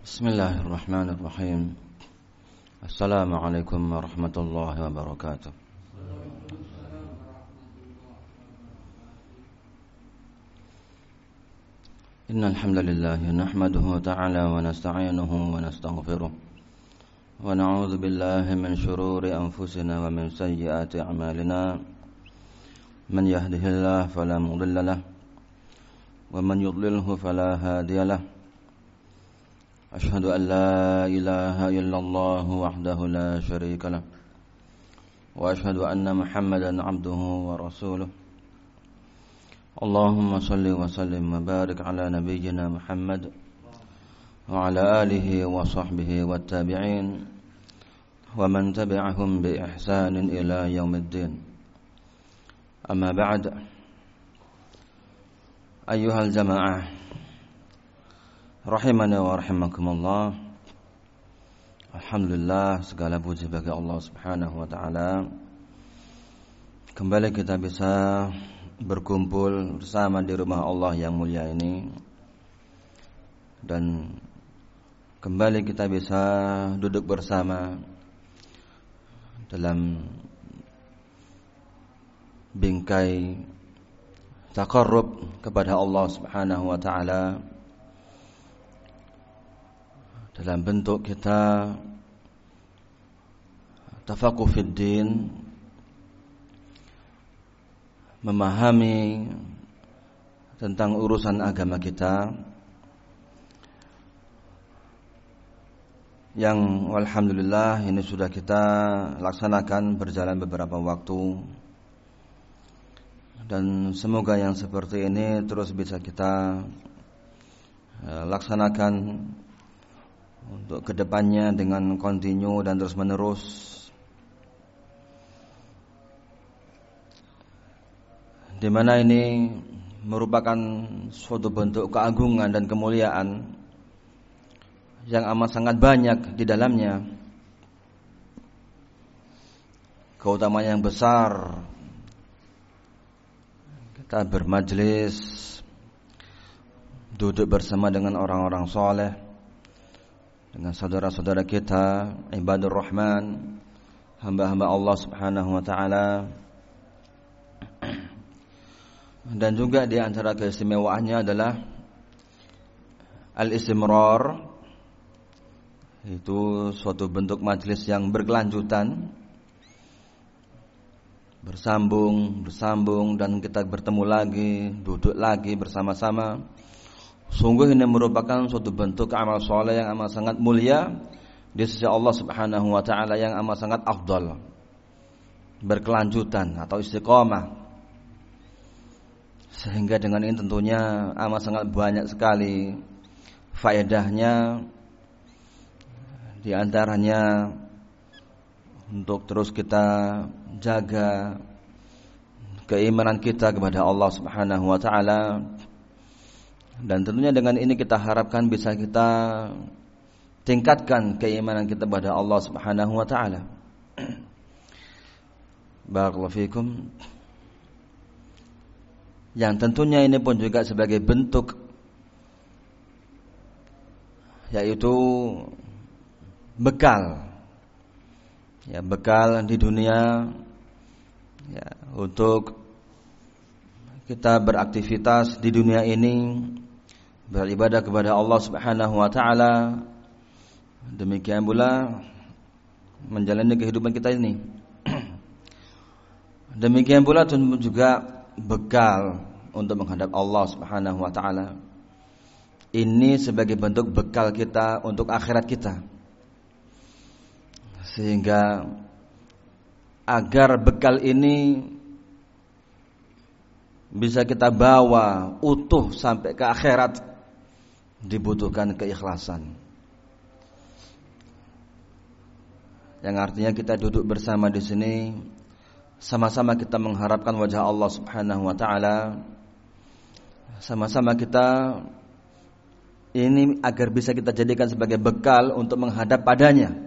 Bismillahirrahmanirrahim. Assalamualaikum warahmatullahi wabarakatuh. Innal hamdalillah nahmaduhu ta'ala wa nasta'inuhu wa nastaghfiruh wa na'udzu billahi min shururi anfusina wa min sayyiati a'malina. Man yahdihillahu fala mudilla lahu wa man yudlilhu fala hadiya lahu. أشهد أن لا إله إلا الله وحده لا شريك له وأشهد أن محمدا عبده ورسوله اللهم صل وسلم وبارك على نبينا محمد وعلى آله وصحبه والتابعين ومن تبعهم بإحسان إلى يوم الدين أما بعد أيها الجماعة rahimani wa rahimakumullah. Alhamdulillah, segala puji bagi Allah Subhanahu wa taala. Kembali kita bisa berkumpul bersama di rumah Allah yang mulia ini, dan kembali kita bisa duduk bersama dalam bingkai taqarrub kepada Allah Subhanahu wa taala, dalam bentuk kita tafaqquh fid din, memahami tentang urusan agama kita, yang alhamdulillah ini sudah kita laksanakan berjalan beberapa waktu, dan semoga yang seperti ini terus bisa kita laksanakan untuk kedepannya dengan kontinu dan terus menerus. Di mana ini merupakan suatu bentuk keagungan dan kemuliaan yang amat sangat banyak di dalamnya, keutamaan yang besar. Kita bermajlis, duduk bersama dengan orang-orang soleh, dengan saudara-saudara kita ibadur rahman, hamba-hamba Allah Subhanahu wa taala. Dan juga di antara keistimewaannya adalah al-istimrar, itu suatu bentuk majelis yang berkelanjutan, bersambung dan kita bertemu lagi, duduk lagi bersama-sama. Sungguh ini merupakan suatu bentuk amal soleh yang amat sangat mulia di sisi Allah Subhanahu wa taala, yang amat sangat afdal, berkelanjutan atau istiqamah. Sehingga dengan ini tentunya amat sangat banyak sekali faedahnya. Di antaranya untuk terus kita jaga keimanan kita kepada Allah Subhanahu wa taala. Dan tentunya dengan ini kita harapkan bisa kita tingkatkan keimanan kita kepada Allah Subhanahu wa taala. Barakallahu fikum. Yang tentunya ini pun juga sebagai bentuk, yaitu bekal. Ya, bekal di dunia, ya, untuk kita beraktivitas di dunia ini, beribadah kepada Allah Subhanahu wa taala, demikian pula menjalani kehidupan kita ini. Demikian pula juga bekal untuk menghadap Allah Subhanahu wa taala. Ini sebagai bentuk bekal kita untuk akhirat kita. Sehingga agar bekal ini bisa kita bawa utuh sampai ke akhirat, dibutuhkan keikhlasan. Yang artinya kita duduk bersama di sini, sama-sama kita mengharapkan wajah Allah Subhanahu wa taala. Sama-sama kita ini agar bisa kita jadikan sebagai bekal untuk menghadap padanya.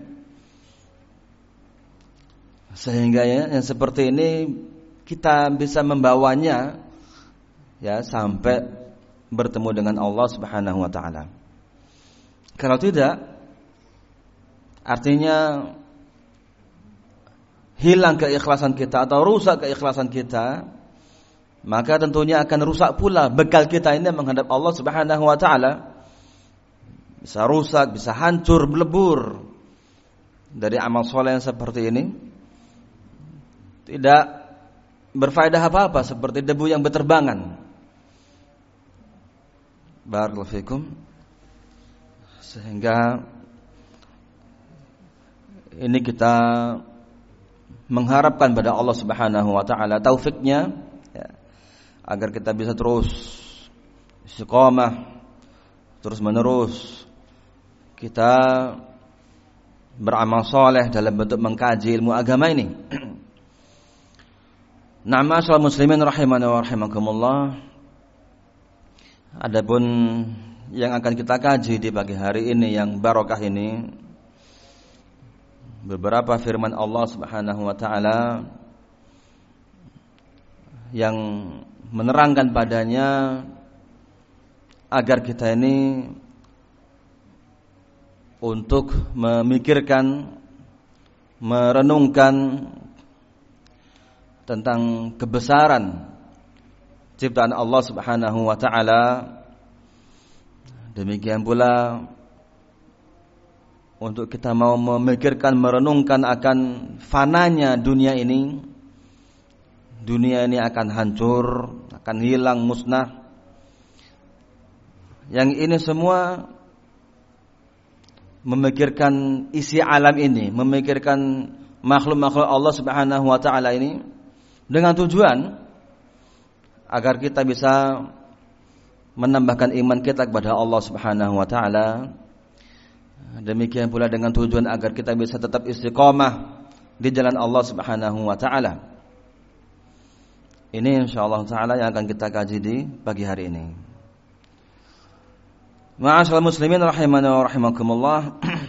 Sehingga yang seperti ini kita bisa membawanya ya sampai bertemu dengan Allah Subhanahu wa taala. Kalau tidak, artinya hilang keikhlasan kita atau rusak keikhlasan kita, maka tentunya akan rusak pula bekal kita ini menghadap Allah Subhanahu wa taala. Bisa rusak, bisa hancur, melebur dari amal soleh yang seperti ini. Tidak berfaedah apa-apa, seperti debu yang berterbangan. Barakallahu fikum. Sehingga ini kita mengharapkan pada Allah Subhanahu wa taala taufiknya, ya, agar kita bisa terus istiqamah, terus menerus kita beramal soleh dalam bentuk mengkaji ilmu agama ini. Nah, ma'asyiral muslimin rahimani wa rahimakumullah. Adapun yang akan kita kaji di pagi hari ini yang barokah ini, beberapa firman Allah Subhanahu wa taala yang menerangkan padanya agar kita ini untuk memikirkan, merenungkan tentang kebesaran ciptaan Allah Subhanahu wa taala. Demikian pula untuk kita mau memikirkan, merenungkan akan fananya dunia ini. Dunia ini akan hancur, akan hilang, musnah. Yang ini semua memikirkan isi alam ini, memikirkan makhluk-makhluk Allah Subhanahu wa taala ini dengan tujuan agar kita bisa menambahkan iman kita kepada Allah Subhanahu wa taala. Demikian pula dengan tujuan agar kita bisa tetap istiqamah di jalan Allah Subhanahu wa taala. Ini insyaallah taala yang akan kita kaji di pagi hari ini. Ma'asyiral muslimin rahimani wa rahimakumullah.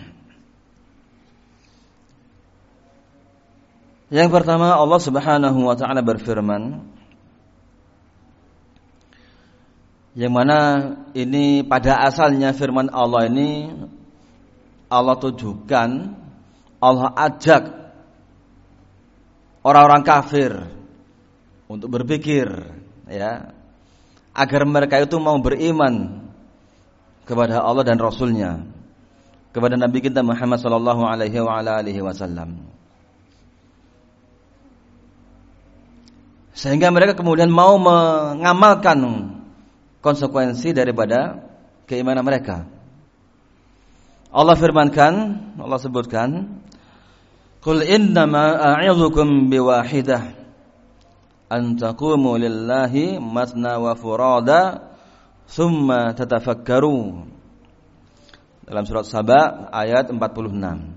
Yang pertama, Allah Subhanahu wa taala berfirman, yang mana ini pada asalnya firman Allah ini Allah tujukan, Allah ajak orang-orang kafir untuk berpikir, ya, agar mereka itu mau beriman kepada Allah dan Rasulnya, kepada Nabi kita Muhammad sallallahu alaihi wasallam. Sehingga mereka kemudian mau mengamalkan konsekuensi daripada keimanan mereka. Allah firmankan, Allah sebutkan, "Qul innama a'idzukum biwahidah an taqumu lillahi masna wa furada thumma tatafakkaru." Dalam surat Saba ayat 46.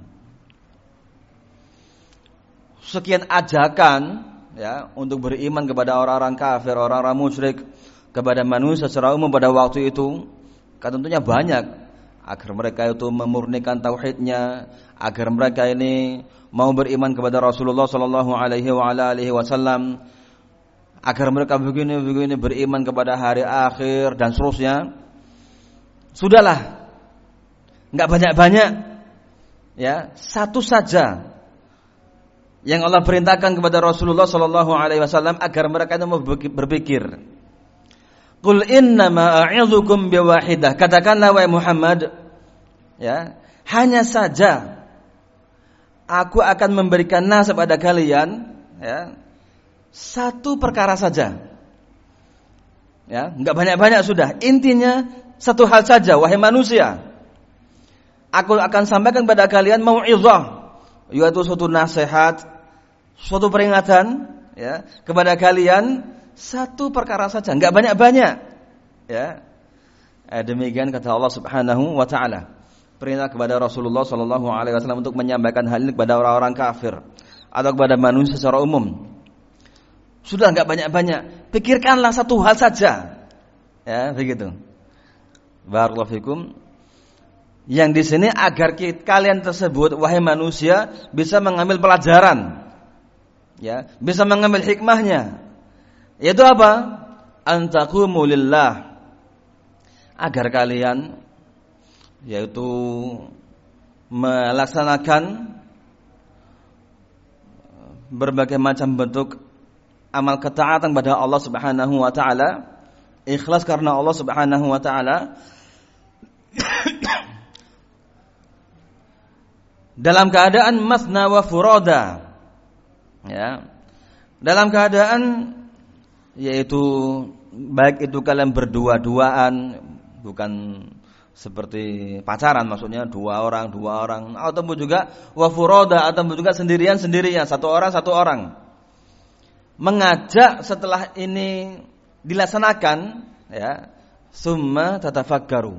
Sekian ajakan, ya, untuk beriman kepada orang-orang kafir, orang-orang musyrik, kepada manusia secara umum pada waktu itu, kan tentunya banyak, agar mereka itu memurnikan tauhidnya, agar mereka ini mau beriman kepada Rasulullah sallallahu alaihi wasallam, agar mereka begini beriman kepada hari akhir dan seterusnya. Sudahlah, enggak banyak-banyak, ya, satu saja yang Allah perintahkan kepada Rasulullah sallallahu alaihi wasallam agar mereka itu mau berpikir. Qul innama a'idzukum biwahidah. Katakanlah wahai Muhammad, ya, hanya saja aku akan memberikan nasihat pada kalian, ya, satu perkara saja. Ya, enggak banyak-banyak sudah. Intinya satu hal saja, wahai manusia. Aku akan sampaikan pada kalian mau'izah, yaitu suatu nasihat, suatu peringatan, ya, kepada kalian. Satu perkara saja, enggak banyak-banyak, ya. Demikian kata Allah Subhanahu wa taala. Perintah kepada Rasulullah sallallahu alaihi wasallam untuk menyampaikan hal ini kepada orang-orang kafir atau kepada manusia secara umum. Sudah enggak banyak-banyak, pikirkanlah satu hal saja. Ya, begitu. Barakallahu fikum. Yang di sini agar kalian tersebut wahai manusia bisa mengambil pelajaran. Ya, bisa mengambil hikmahnya. Yaitu apa? An taqumu lillah. Agar kalian yaitu melaksanakan berbagai macam bentuk amal ketaatan kepada Allah Subhanahu wa taala, ikhlas karena Allah Subhanahu wa taala, dalam keadaan masna wa furada, ya, dalam keadaan yaitu baik itu kalian berdua-duaan, bukan seperti pacaran, maksudnya dua orang, ataupun juga wa furada, ataupun juga sendirian, satu orang, mengajak setelah ini dilaksanakan, ya, summa tatafakkaru,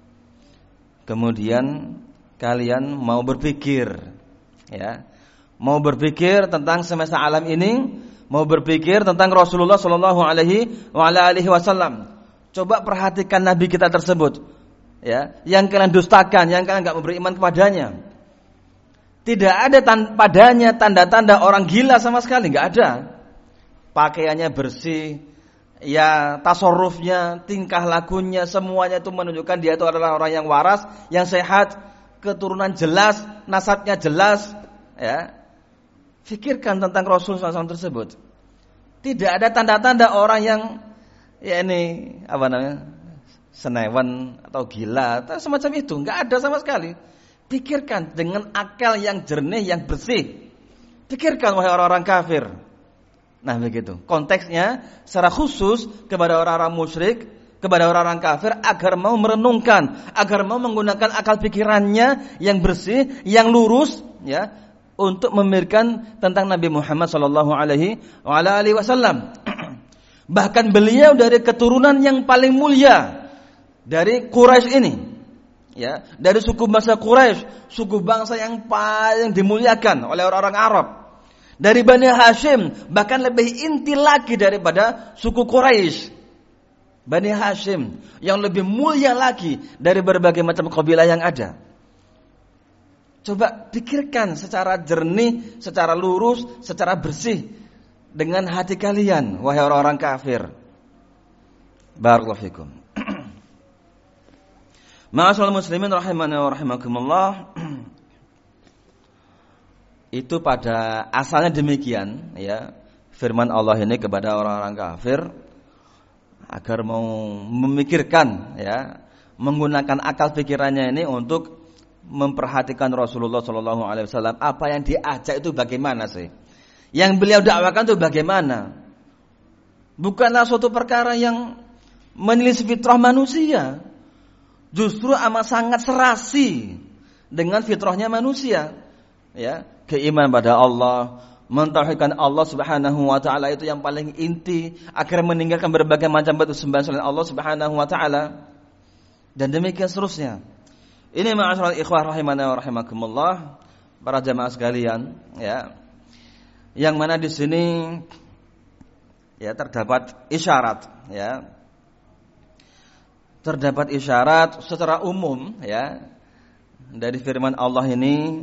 kemudian kalian mau berpikir, ya, mau berpikir tentang semesta alam ini, mau berpikir tentang Rasulullah Shallallahu Alaihi Wasallam. Coba perhatikan Nabi kita tersebut, ya, yang kalian dustakan, yang kalian nggak beriman kepadanya. Tidak ada padanya tanda-tanda orang gila sama sekali, nggak ada. Pakaiannya bersih, ya, tasarrufnya, tingkah lakunya, semuanya itu menunjukkan dia itu adalah orang yang waras, yang sehat, keturunan jelas, nasabnya jelas, ya. Fikirkan tentang Rasul SAW tersebut. Tidak ada tanda-tanda orang yang, ya, ini apa namanya, senewan atau gila atau semacam itu, enggak ada sama sekali. Pikirkan dengan akal yang jernih, yang bersih. Pikirkan wahai orang-orang kafir. Nah, begitu. Konteksnya secara khusus kepada orang-orang musyrik, kepada orang-orang kafir, agar mau merenungkan, agar mau menggunakan akal pikirannya yang bersih, yang lurus, ya, untuk memikirkan tentang Nabi Muhammad sallallahu alaihi wasallam. Bahkan beliau dari keturunan yang paling mulia dari Quraisy ini, ya, dari suku bangsa Quraisy, suku bangsa yang paling dimuliakan oleh orang-orang Arab. Dari Bani Hashim, bahkan lebih inti lagi daripada suku Quraisy. Bani Hashim yang lebih mulia lagi dari berbagai macam kabilah yang ada. Coba pikirkan secara jernih, secara lurus, secara bersih dengan hati kalian, wahai orang-orang kafir. Barakallahu fikum. Ma'asyiral muslimin rahimani wa rahimakumullah. Itu pada asalnya demikian, ya, firman Allah ini kepada orang-orang kafir agar mau memikirkan, ya, menggunakan akal pikirannya ini untuk memperhatikan Rasulullah Shallallahu Alaihi Wasallam, apa yang diajak itu bagaimana sih, yang beliau dakwakan itu bagaimana. Bukanlah suatu perkara yang menyelisih fitrah manusia, justru amat sangat serasi dengan fitrahnya manusia, ya, keimanan pada Allah, mentauhidkan Allah Subhanahu wa taala itu yang paling inti, agar meninggalkan berbagai macam bentuk sembahan selain Allah Subhanahu wa taala, dan demikian seterusnya. Ini ma'asyiral ikhwah rahimana wa rahimakumullah, para jamaah sekalian, ya, yang mana di sini, ya, terdapat isyarat, ya, terdapat isyarat secara umum, ya, dari firman Allah ini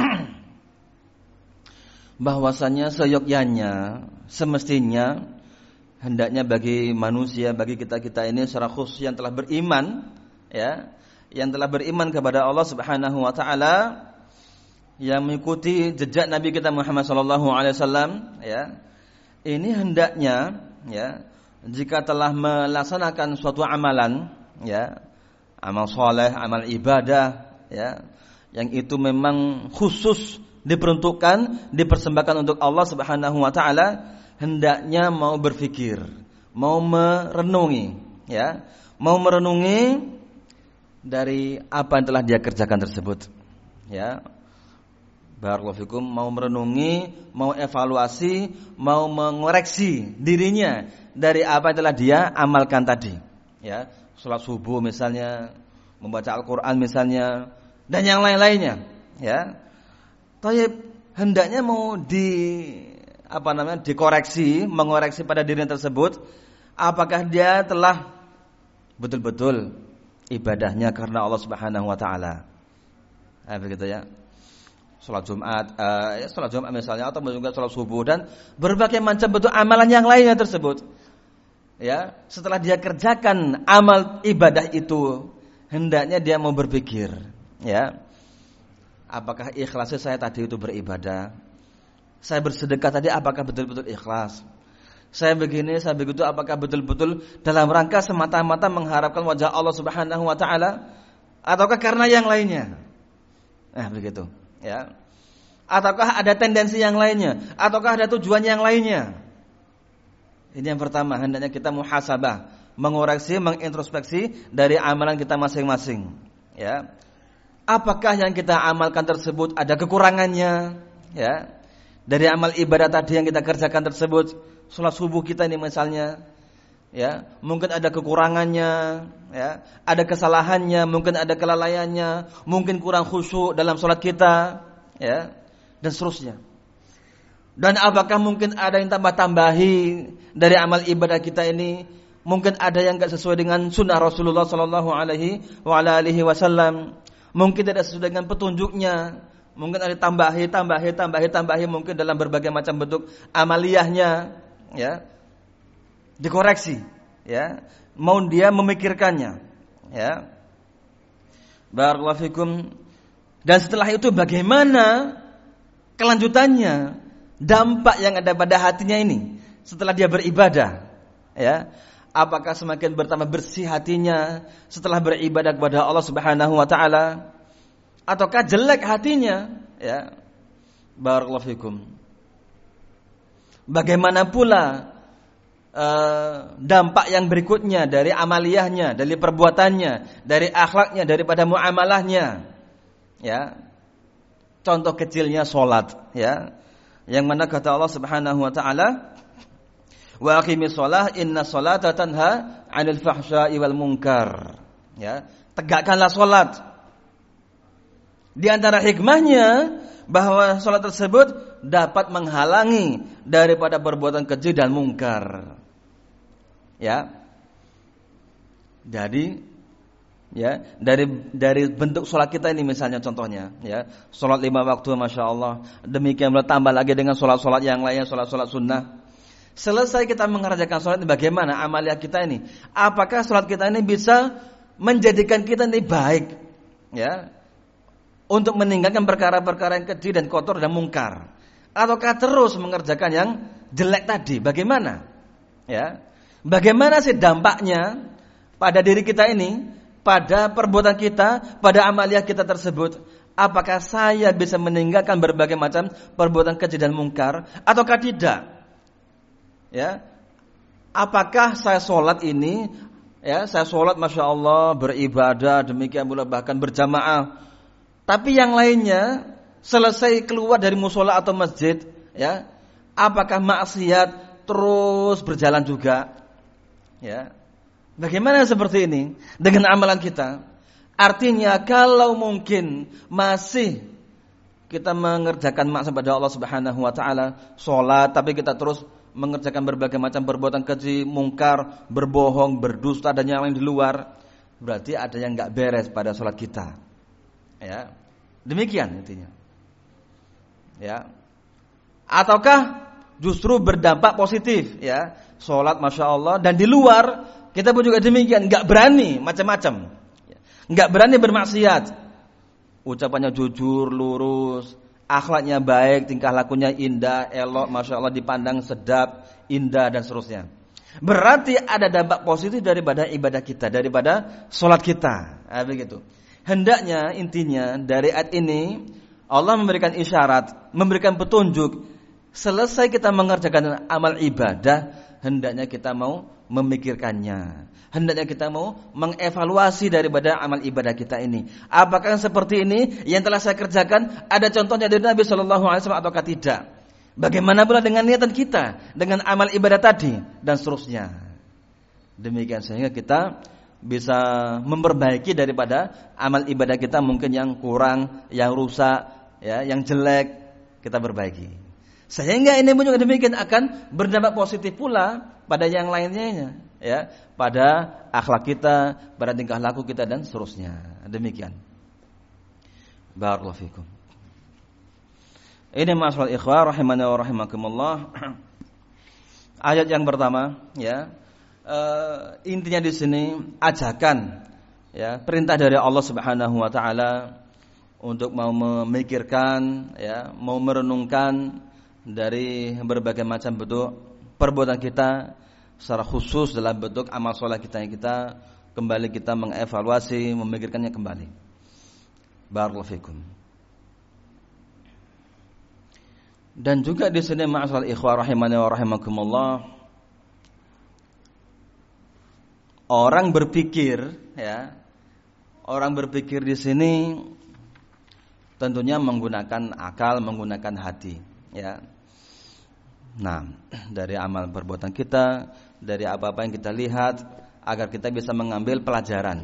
bahwasanya seyogyanya, semestinya, hendaknya bagi manusia, bagi kita ini secara khusus yang telah beriman, ya, yang telah beriman kepada Allah Subhanahu wa taala, yang mengikuti jejak Nabi kita Muhammad sallallahu alaihi wasallam, ya, ini hendaknya, ya, jika telah melaksanakan suatu amalan, ya, amal soleh, amal ibadah, ya, yang itu memang khusus diperuntukkan, dipersembahkan untuk Allah Subhanahu wa taala, hendaknya mau berpikir, mau merenungi, ya, mau merenungi dari apa yang telah dia kerjakan tersebut, ya. Barakallahu fikum, mau merenungi, mau evaluasi, mau mengoreksi dirinya dari apa yang telah dia amalkan tadi, ya. Salat subuh misalnya, membaca Al-Qur'an misalnya, dan yang lain-lainnya, ya. Tayyib, hendaknya mau dikoreksi, mengoreksi pada dirinya tersebut, apakah dia telah betul-betul ibadahnya karena Allah Subhanahu wa taala. Begitu, ya. Salat Jumat, salat Jumat misalnya, atau juga salat subuh dan berbagai macam bentuk amalan yang lainnya tersebut. Ya, setelah dia kerjakan amal ibadah itu hendaknya dia mau berpikir, ya. Apakah ikhlasnya saya tadi itu beribadah? Saya bersedekah tadi apakah betul-betul ikhlas? Saya begini, saya begitu apakah betul-betul dalam rangka semata-mata mengharapkan wajah Allah Subhanahu wa taala ataukah karena yang lainnya? Nah, begitu, ya. Ataukah ada tendensi yang lainnya? Ataukah ada tujuan yang lainnya? Ini yang pertama, hendaknya kita muhasabah, mengoreksi, mengintrospeksi dari amalan kita masing-masing, ya. Apakah yang kita amalkan tersebut ada kekurangannya, ya? Dari amal ibadah tadi yang kita kerjakan tersebut, sholat subuh kita ini misalnya, ya, mungkin ada kekurangannya, ya, ada kesalahannya, mungkin ada kelalaiannya, mungkin kurang khusyuk dalam sholat kita, ya, dan seterusnya. Dan apakah mungkin ada yang tambah-tambahi dari amal ibadah kita ini? Mungkin ada yang enggak sesuai dengan sunnah Rasulullah sallallahu alaihi wasallam. Mungkin tidak sesuai dengan petunjuknya. Mungkin ada tambahi mungkin dalam berbagai macam bentuk amaliyahnya, ya. Dikoreksi, ya. Mau dia memikirkannya, ya. Barakallahu fikum. Dan setelah itu bagaimana kelanjutannya? Dampak yang ada pada hatinya ini setelah dia beribadah, ya. Apakah semakin bertambah bersih hatinya setelah beribadah kepada Allah Subhanahu wa taala ataukah jelek hatinya, ya. Barakallahu fikum. Bagaimana pula dampak yang berikutnya dari amaliyahnya, dari perbuatannya, dari akhlaknya, daripada muamalahnya, ya. Contoh kecilnya salat, ya. Yang mana kata Allah Subhanahu wa taala, wa aqimis shalah inna sholata tanha 'anil fahsya'i wal munkar. Ya, tegakkanlah salat. Di antara hikmahnya bahwa salat tersebut dapat menghalangi daripada perbuatan keji dan mungkar. Ya. Jadi, ya, dari bentuk salat kita ini misalnya contohnya, ya. Salat 5 waktu masyaallah. Demikian pula tambah lagi dengan salat-salat yang lainnya, salat-salat sunnah. Selesai kita mengerjakan salat ini, bagaimana amaliyah kita ini? Apakah salat kita ini bisa menjadikan kita ini baik, ya, untuk meninggalkan perkara-perkara yang keji dan kotor dan mungkar, ataukah terus mengerjakan yang jelek tadi? Bagaimana, ya? Bagaimana sih dampaknya pada diri kita ini, pada perbuatan kita, pada amaliyah kita tersebut? Apakah saya bisa meninggalkan berbagai macam perbuatan keji dan mungkar, ataukah tidak? Ya, apakah saya sholat ini, ya, saya sholat masya Allah beribadah demikian pula bahkan berjamaah, tapi yang lainnya selesai keluar dari musola atau masjid, ya, apakah maksiat terus berjalan juga, ya? Bagaimana seperti ini dengan amalan kita? Artinya kalau mungkin masih kita mengerjakan maksiat pada Allah Subhanahu wa taala, sholat tapi kita terus mengerjakan berbagai macam perbuatan keji, mungkar, berbohong, berdusta dan yang lain di luar, berarti ada yang enggak beres pada salat kita. Ya. Demikian intinya. Ya. Ataukah justru berdampak positif, ya. Salat masyaallah dan di luar kita pun juga demikian, enggak berani macam-macam. Enggak berani bermaksiat. Ucapannya jujur, lurus, akhlaknya baik, tingkah lakunya indah, elok, masya Allah dipandang sedap, indah dan seterusnya. Berarti ada dampak positif daripada ibadah kita, daripada sholat kita. Nah, begitu. Hendaknya intinya dari ayat ini Allah memberikan isyarat, memberikan petunjuk. Selesai kita mengerjakan amal ibadah, hendaknya kita mau memikirkannya. Hendaknya kita mau mengevaluasi daripada amal ibadah kita ini. Apakah yang seperti ini yang telah saya kerjakan ada contohnya dari Nabi Shallallahu Alaihi Wasallam ataukah tidak? Bagaimana pula dengan niatan kita, dengan amal ibadah tadi dan seterusnya. Demikian sehingga kita bisa memperbaiki daripada amal ibadah kita mungkin yang kurang, yang rusak, ya, yang jelek kita perbaiki. Sehingga ini pun juga demikian akan berdampak positif pula pada yang lainnya, ya, pada akhlak kita, pada tingkah laku kita dan seterusnya. Demikian. Barakallahu fikum. Ini masalah ikhwah rahimani wa rahimakumullah. Ayat yang pertama, ya. Intinya di sini ajakan, ya, perintah dari Allah Subhanahu wa taala untuk mau memikirkan, ya, mau merenungkan dari berbagai macam bentuk perbuatan kita, secara khusus dalam bentuk amal soleh kita yang kita kembali kita mengevaluasi, memikirkannya kembali. Barakallahu fikum. Dan juga di sini ma'asal ikhwah rahimani wa rahimakumullah, orang berpikir, ya, orang berpikir di sini tentunya menggunakan akal, menggunakan hati, ya. Nah, dari amal perbuatan kita, dari apa-apa yang kita lihat, agar kita bisa mengambil pelajaran.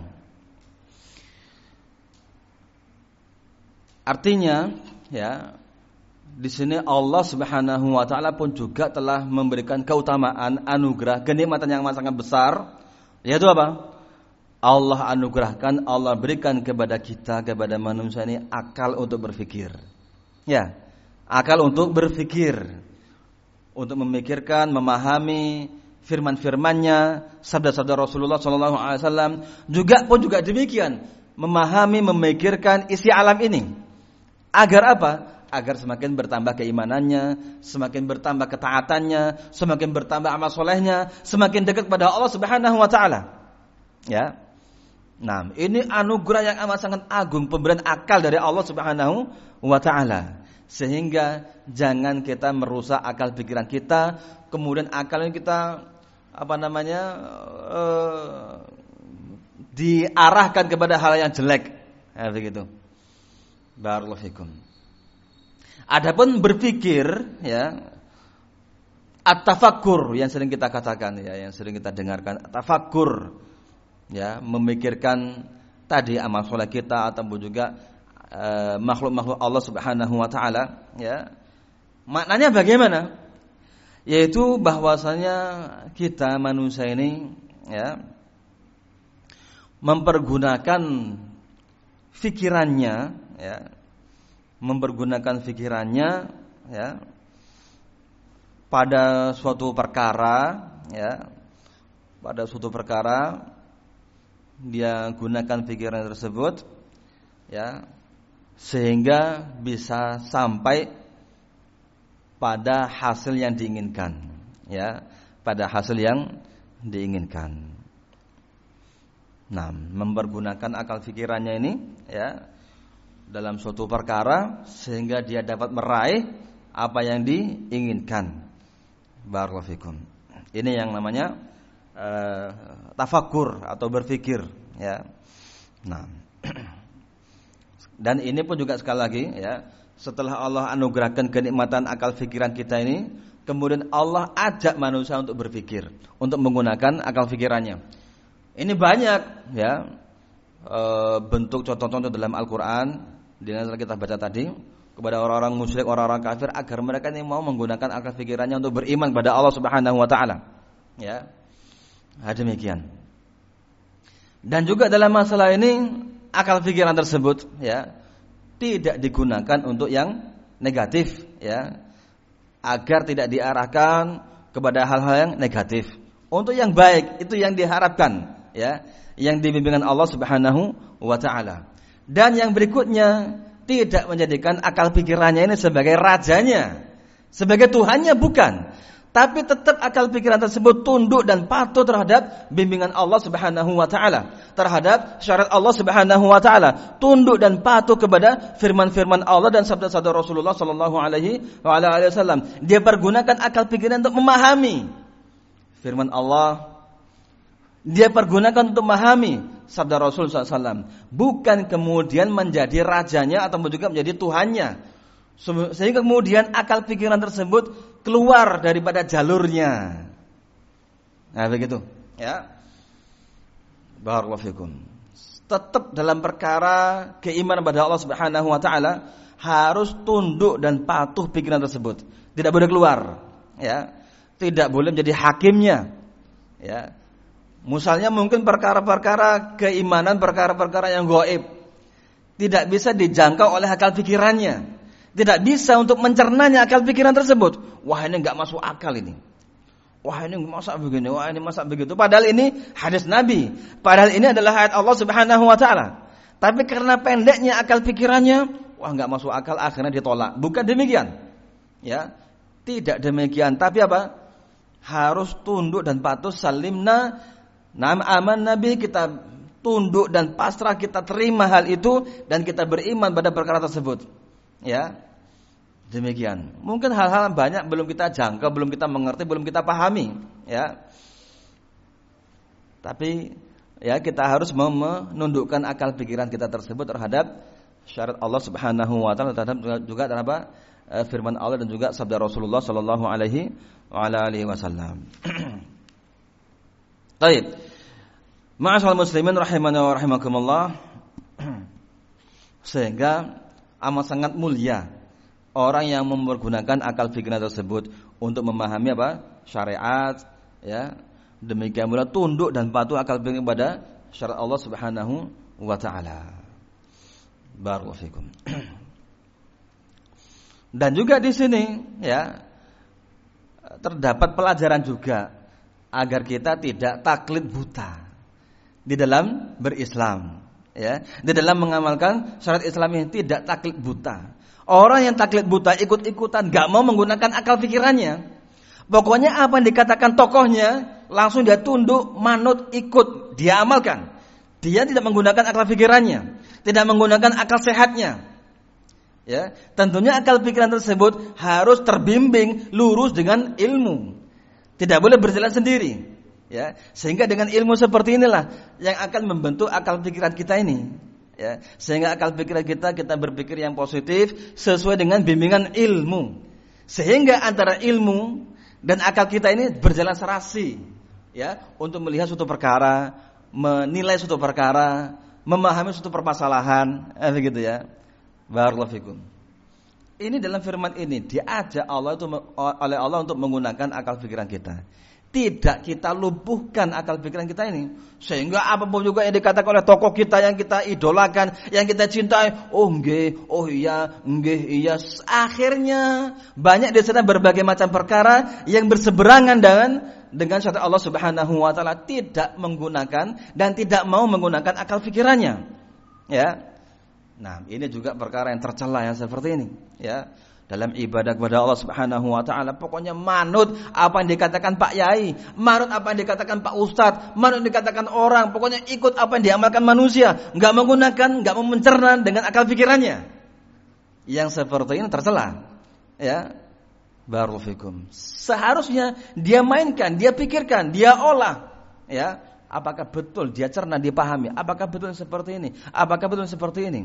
Artinya, ya, di sini Allah Subhanahu wa taala pun juga telah memberikan keutamaan, anugerah, kenikmatan yang sangat besar, yaitu apa? Allah anugerahkan, Allah berikan kepada kita, kepada manusia ini akal untuk berpikir. Ya, akal untuk berpikir, untuk memikirkan, memahami firman-firmannya, sabda-sabda Rasulullah SAW. Juga demikian, memahami, memikirkan isi alam ini. Agar apa? Agar semakin bertambah keimanannya, semakin bertambah ketaatannya, semakin bertambah amal solehnya, semakin dekat pada Allah Subhanahu wa taala. Ya. Nah, ini anugerah yang amat sangat agung, pemberian akal dari Allah Subhanahu wa taala. Sehingga jangan kita merusak akal pikiran kita, kemudian akal ini kita diarahkan kepada hal yang jelek. Ya, begitu. Barakallahu fikum. Adapun berpikir, ya, at-tafakkur yang sering kita katakan, ya, yang sering kita dengarkan, tafakkur, ya, memikirkan tadi amal soleh kita ataupun juga makhluk-makhluk Allah Subhanahu wa taala, ya. Maknanya bagaimana? Yaitu bahwasanya kita manusia ini, ya, mempergunakan pikirannya, ya, mempergunakan pikirannya, ya, pada suatu perkara, ya, pada suatu perkara dia gunakan pikiran tersebut, ya, sehingga bisa sampai pada hasil yang diinginkan, ya, pada hasil yang diinginkan. Nah, mempergunakan akal pikirannya ini, ya, dalam suatu perkara sehingga dia dapat meraih apa yang diinginkan. Barakallahu fikum. Ini yang namanya tafakkur atau berpikir, ya. Nah, dan ini pun juga sekali lagi, ya, setelah Allah anugerahkan kenikmatan akal pikiran kita ini, kemudian Allah ajak manusia untuk berpikir, untuk menggunakan akal pikirannya. Ini banyak, ya, bentuk contoh-contoh dalam Al-Quran. Di antara kita baca tadi, kepada orang-orang musyrik, orang-orang kafir, agar mereka ini mau menggunakan akal pikirannya untuk beriman pada Allah Subhanahu wa taala. Ya. Demikian. Dan juga dalam masalah ini akal pikiran tersebut, ya, tidak digunakan untuk yang negatif, ya, agar tidak diarahkan kepada hal-hal yang negatif. Untuk yang baik itu yang diharapkan, ya, yang dibimbingan Allah Subhanahu wa taala. Dan yang berikutnya, tidak menjadikan akal pikirannya ini sebagai rajanya, sebagai Tuhannya, bukan. Tapi tetap akal pikiran tersebut tunduk dan patuh terhadap bimbingan Allah Subhanahu wa taala, terhadap syariat Allah Subhanahu wa taala, tunduk dan patuh kepada firman-firman Allah dan sabda-sabda Rasulullah sallallahu alaihi wasallam. Dia pergunakan akal pikiran untuk memahami firman Allah. Dia pergunakan untuk memahami sabda Rasul SAW, bukan kemudian menjadi rajanya atau juga menjadi Tuhannya, sehingga kemudian akal pikiran tersebut keluar daripada jalurnya. Nah, begitu, ya. Barakallahu fikum. Tetap dalam perkara keimanan pada Allah Subhanahu wa taala harus tunduk dan patuh pikiran tersebut, tidak boleh keluar, ya. Tidak boleh menjadi hakimnya, ya. Misalnya mungkin perkara-perkara keimanan, perkara-perkara yang gaib tidak bisa dijangkau oleh akal pikirannya, tidak bisa untuk mencernanya akal pikiran tersebut. Wah, ini enggak masuk akal ini. Wah ini masak begini, wah ini masak begitu. Padahal ini hadis Nabi. Padahal ini adalah ayat Allah Subhanahu wa taala. Tapi karena pendeknya akal pikirannya, wah enggak masuk akal, akhirnya ditolak. Bukan demikian. Ya. Tidak demikian, tapi apa? Harus tunduk dan patuh, salimna nam aman Nabi, kita tunduk dan pasrah, kita terima hal itu dan kita beriman pada perkara tersebut. Ya. Demikian. Mungkin hal-hal banyak belum kita jangka, belum kita mengerti, belum kita pahami, ya. Tapi ya kita harus menundukkan akal pikiran kita tersebut terhadap syariat Allah Subhanahu wa taala, terhadap juga terhadap firman Allah dan juga sabda Rasulullah sallallahu alaihi wasallam. Baik. Ma'asyiral muslimin rahimani wa rahimakumullah. Sehingga amat sangat mulia orang yang mempergunakan akal pikiran tersebut untuk memahami apa? Syariat, ya. Demikian pula tunduk dan patuh akal pikiran kepada syariat Allah Subhanahu wa taala. Barakallahu fikum. Dan juga di sini ya terdapat pelajaran juga agar kita tidak taklid buta di dalam berislam, ya. Di dalam mengamalkan syariat Islam ini tidak taklid buta. Orang yang taklid buta, ikut-ikutan, gak mau menggunakan akal pikirannya. Pokoknya apa yang dikatakan tokohnya, langsung dia tunduk, manut, ikut, dia amalkan. Dia tidak menggunakan akal pikirannya, tidak menggunakan akal sehatnya. Ya, tentunya akal pikiran tersebut harus terbimbing lurus dengan ilmu. Tidak boleh berjalan sendiri. Ya, sehingga dengan ilmu seperti inilah yang akan membentuk akal pikiran kita ini. Ya, sehingga akal pikiran kita berpikir yang positif sesuai dengan bimbingan ilmu. Sehingga antara ilmu dan akal kita ini berjalan serasi, ya, untuk melihat suatu perkara, menilai suatu perkara, memahami suatu permasalahan, begitu ya. Barakallahu fikum. Ini dalam firman ini diajak oleh Allah untuk menggunakan akal pikiran kita. Tidak kita lumpuhkan akal pikiran kita ini, sehingga apapun juga yang dikatakan oleh tokoh kita yang kita idolakan, yang kita cintai, oh nggih, oh iya, nggih iya. Akhirnya banyak di sana berbagai macam perkara yang berseberangan dengan syariat Allah Subhanahu wa taala, tidak menggunakan dan tidak mau menggunakan akal pikirannya. Ya. Nah, ini juga perkara yang tercela yang seperti ini, ya. Dalam ibadah kepada Allah Subhanahu wa taala, pokoknya manut apa yang dikatakan Pak Yai, manut apa yang dikatakan Pak Ustadz, manut yang dikatakan orang, pokoknya ikut apa yang diamalkan manusia, enggak menggunakan, enggak mau mencerna dengan akal pikirannya. Yang seperti ini tercela. Ya. Barakallahu fikum. Seharusnya dia mainkan, dia pikirkan, dia olah, ya. Apakah betul dia cerna, dipahami? Apakah betul seperti ini? Apakah betul seperti ini?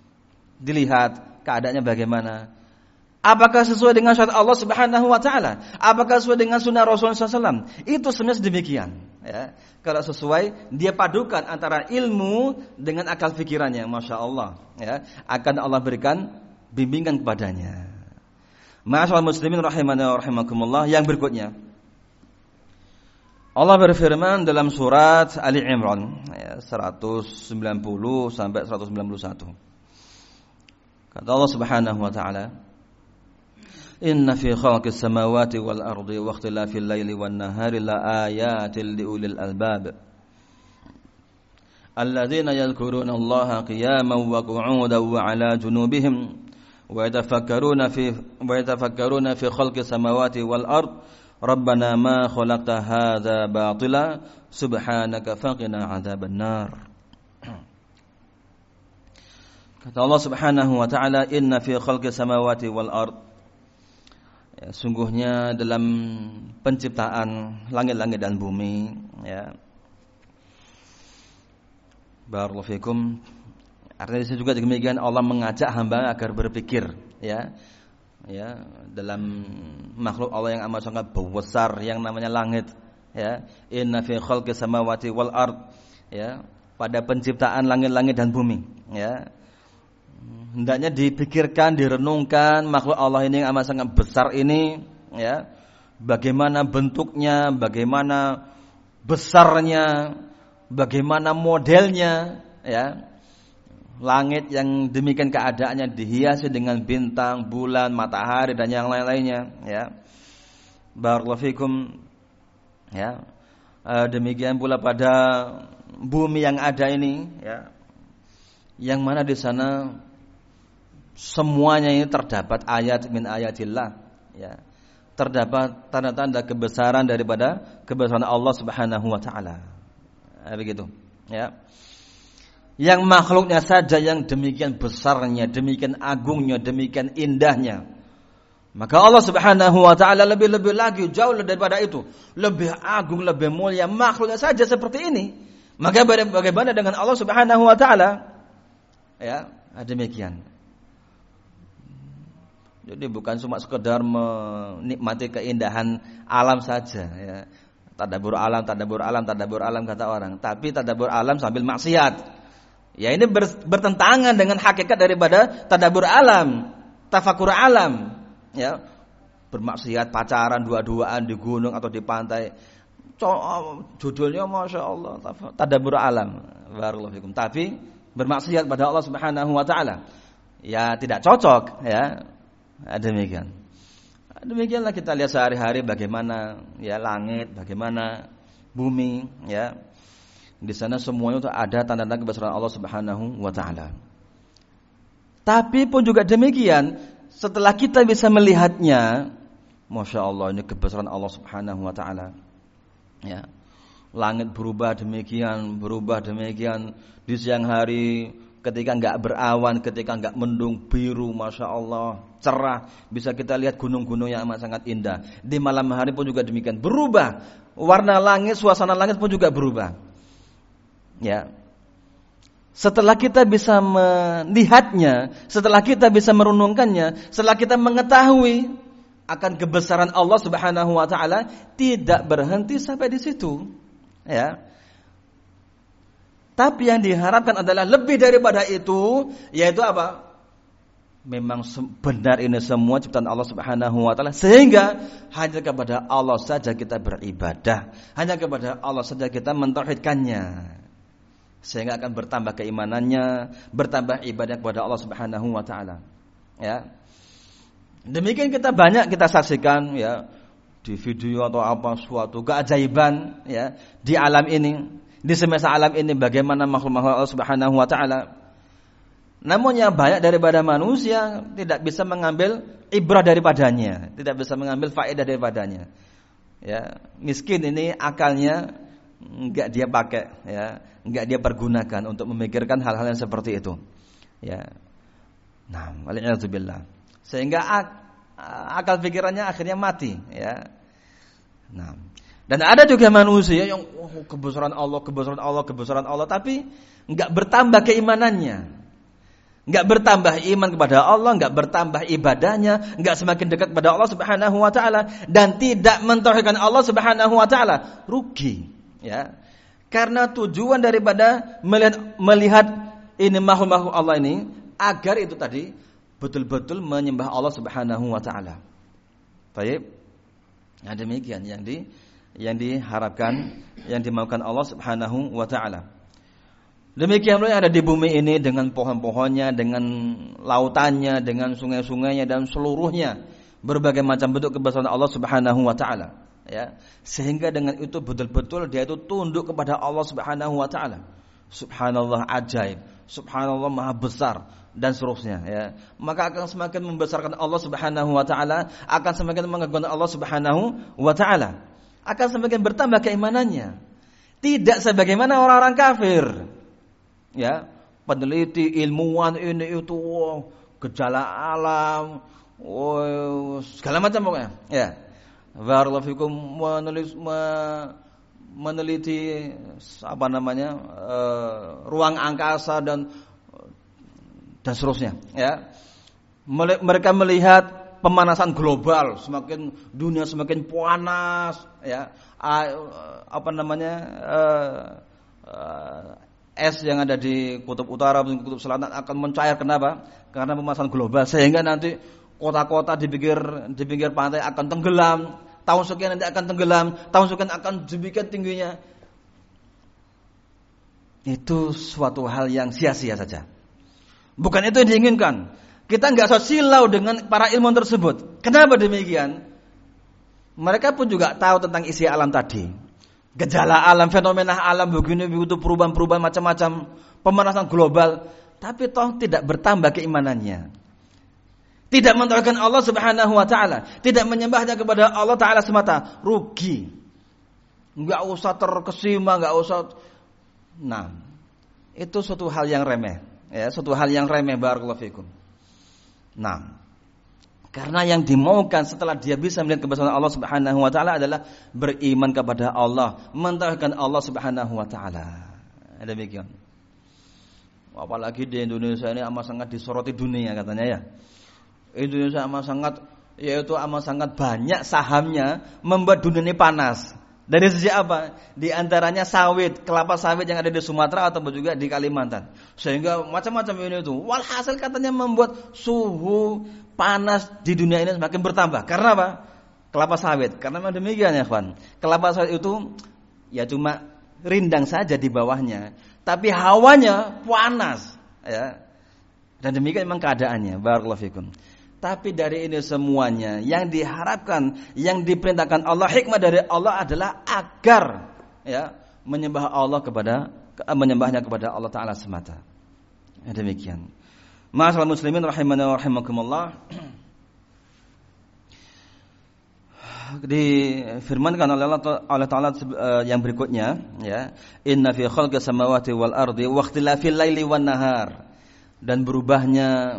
Dilihat keadaannya bagaimana? Apakah sesuai dengan syariat Allah Subhanahu wa taala? Apakah sesuai dengan sunnah Rasulullah SAW? Itu sebenarnya demikian, ya. Kalau sesuai, dia padukan antara ilmu dengan akal pikirannya, Masya Allah, ya. Akan Allah berikan bimbingan kepadanya. Ma'asyiral muslimin rahimani wa rahimakumullah. Yang berikutnya, Allah berfirman dalam surat Ali Imran, ya, 190 sampai 191. Kata Allah Subhanahu wa taala, Inna fi khalqis samawati wal ardi wa ikhtilafil laili wan nahari la ayatin liulil albab alladzina yadhkuruna Allaha qiyaman wa qu'udan wa 'ala junubihim wa yatafakkaruna fi khalqis samawati wal ardi Rabbana ma khalaqta hadza batila subhanaka faqina 'adzaban nar. Kata Allah Subhanahu wa taala, Inna fi khalqis samawati wal ardi, ya, sungguhnya dalam penciptaan langit-langit dan bumi, ya. Barakallahu fikum. Artinya di sini juga demikian, Allah mengajak hamba agar berpikir, ya. Ya, dalam makhluk Allah yang amat sangat besar yang namanya langit, ya. Inna fi khalqis samawati wal ard, ya, pada penciptaan langit-langit dan bumi, ya. Hendaknya dipikirkan, direnungkan makhluk Allah ini yang amat sangat besar ini, ya. Bagaimana bentuknya, bagaimana besarnya, bagaimana modelnya, ya. Langit yang demikian keadaannya dihiasi dengan bintang, bulan, matahari dan yang lain-lainnya, ya. Barakallahu fikum. Ya. Demikian pula pada bumi yang ada ini, ya. Yang mana di sana semuanya ini terdapat ayat min ayatillah, ya. Terdapat tanda-tanda kebesaran daripada kebesaran Allah Subhanahu wa taala. Begitu, ya. Yang makhluknya saja yang demikian besarnya, demikian agungnya, demikian indahnya. Maka Allah Subhanahu wa taala lebih-lebih lagi jauh daripada itu, lebih agung, lebih mulia, makhluknya saja seperti ini. Maka bagaimana dengan Allah Subhanahu wa taala? Ya, demikian. Jadi bukan cuma sekedar menikmati keindahan alam saja, ya. Tadabbur alam kata orang, tapi tadabbur alam sambil maksiat. Ya, ini bertentangan dengan hakikat daripada tadabbur alam, tafakur alam. Ya, bermaksiat, pacaran, dua-duaan di gunung atau di pantai. Judulnya Masya Allah, tadabbur alam. Barakallahu fikum. Tapi bermaksiat pada Allah Subhanahu wa taala, ya tidak cocok, ya. Demikian. Demikianlah kita lihat sehari-hari bagaimana ya langit, bagaimana bumi, ya. Di sana semuanya itu ada tanda-tanda kebesaran Allah Subhanahu wa taala. Tapi pun juga demikian, setelah kita bisa melihatnya, Masya Allah, ini kebesaran Allah Subhanahu wa taala. Ya. Langit berubah demikian di siang hari ketika enggak berawan, ketika enggak mendung, biru, Masya Allah, cerah, bisa kita lihat gunung-gunung yang amat sangat indah. Di malam hari pun juga demikian, berubah warna langit, suasana langit pun juga berubah. Ya. Setelah kita bisa melihatnya, setelah kita bisa merenungkannya, setelah kita mengetahui akan kebesaran Allah Subhanahu wa taala, tidak berhenti sampai di situ. Ya. Tapi yang diharapkan adalah lebih daripada itu, yaitu apa? Memang benar ini semua ciptaan Allah Subhanahu wa taala, sehingga hanya kepada Allah saja kita beribadah, hanya kepada Allah saja kita mentauhidkannya. Sehingga akan bertambah keimanannya, bertambah ibadah kepada Allah Subhanahu wa taala. Ya. Demikian kita banyak kita saksikan, ya, di video atau apa suatu keajaiban, ya, di alam ini, di semesta alam ini, bagaimana makhluk-makhluk Allah Subhanahu wa taala. Namun yang banyak daripada manusia tidak bisa mengambil ibrah daripadanya, tidak bisa mengambil faedah daripadanya. Ya, miskin ini akalnya enggak dia pakai, ya, enggak dia pergunakan untuk memikirkan hal-hal yang seperti itu. Ya. Nah, waliyadzubillah. Sehingga akal pikirannya akhirnya mati, ya. Nah, dan ada juga manusia yang kebesaran Allah, tapi enggak bertambah keimanannya. Enggak bertambah iman kepada Allah, enggak bertambah ibadahnya, enggak semakin dekat kepada Allah Subhanahu wa taala, dan tidak mentauhidkan Allah Subhanahu wa taala. Rugi, ya. Karena tujuan daripada melihat ini makhluk-makhluk Allah ini agar itu tadi betul-betul menyembah Allah Subhanahu wa taala. Baik. Nah, demikian yang diharapkan, yang dimaukan Allah Subhanahu wa taala. Demikian pula yang ada di bumi ini dengan pohon-pohonnya, dengan lautannya, dengan sungai-sungainya dan seluruhnya, berbagai macam bentuk kebesaran Allah Subhanahu wa taala, ya. Sehingga dengan itu betul-betul dia itu tunduk kepada Allah Subhanahu wa taala. Subhanallah ajaib, subhanallah maha besar dan seterusnya, ya. Maka akan semakin membesarkan Allah Subhanahu wa taala, akan semakin mengagungkan Allah Subhanahu wa taala, akan semakin bertambah keimanannya. Tidak sebagaimana orang-orang kafir, ya, peneliti, ilmuwan ini itu, gejala alam, segala macam pokoknya, ya. Barakallahu fikum, meneliti apa namanya, ruang angkasa dan seterusnya, ya. Mereka melihat pemanasan global, semakin dunia semakin panas, ya. Apa namanya, es yang ada di kutub utara dan kutub selatan akan mencair. Kenapa? Karena pemanasan global, sehingga nanti kota-kota di pinggir pantai akan tenggelam. Tahun sekian nanti akan tenggelam, tahun sekian akan demikian tingginya. Itu suatu hal yang sia-sia saja. Bukan itu yang diinginkan. Kita enggak usah silau dengan para ilmuwan tersebut. Kenapa demikian? Mereka pun juga tahu tentang isi alam tadi. Gejala alam, fenomena alam begini begitu, perubahan-perubahan macam-macam, pemanasan global, tapi toh tidak bertambah keimanannya. Tidak mentauhidkan Allah Subhanahu wa taala, tidak menyembahnya kepada Allah taala semata, rugi. Enggak usah terkesima, enggak usah. Nah, itu suatu hal yang remeh, ya, suatu hal yang remeh, barakallahu fikum. Nah, karena yang dimaukan setelah dia bisa melihat kebesaran Allah Subhanahu wa taala adalah beriman kepada Allah, mentauhidkan Allah Subhanahu wa taala. Demikian. Apalagi di Indonesia ini amat sangat disoroti dunia katanya ya. Indonesia amat sangat banyak sahamnya membuat dunia ini panas. Dari sisi apa? Di antaranya sawit, kelapa sawit yang ada di Sumatera atau juga di Kalimantan. Sehingga macam-macam ini itu. Walhasil katanya membuat suhu panas di dunia ini semakin bertambah. Karena apa? Kelapa sawit. Karena memang demikian ya kawan. Kelapa sawit itu ya cuma rindang saja di bawahnya, tapi hawanya panas, ya. Dan demikian memang keadaannya. Barakallahu fikum. Tapi dari ini semuanya yang diharapkan, yang diperintahkan Allah, hikmah dari Allah adalah agar ya menyembahnya kepada Allah taala semata. Ya, demikian. Ma'asyiral muslimin rahimani wa rahimakumullah. Difirmankan oleh Allah taala yang berikutnya, ya, inna fi khalqis samawati wal ardi wa ikhtilafil laili wan nahar, dan berubahnya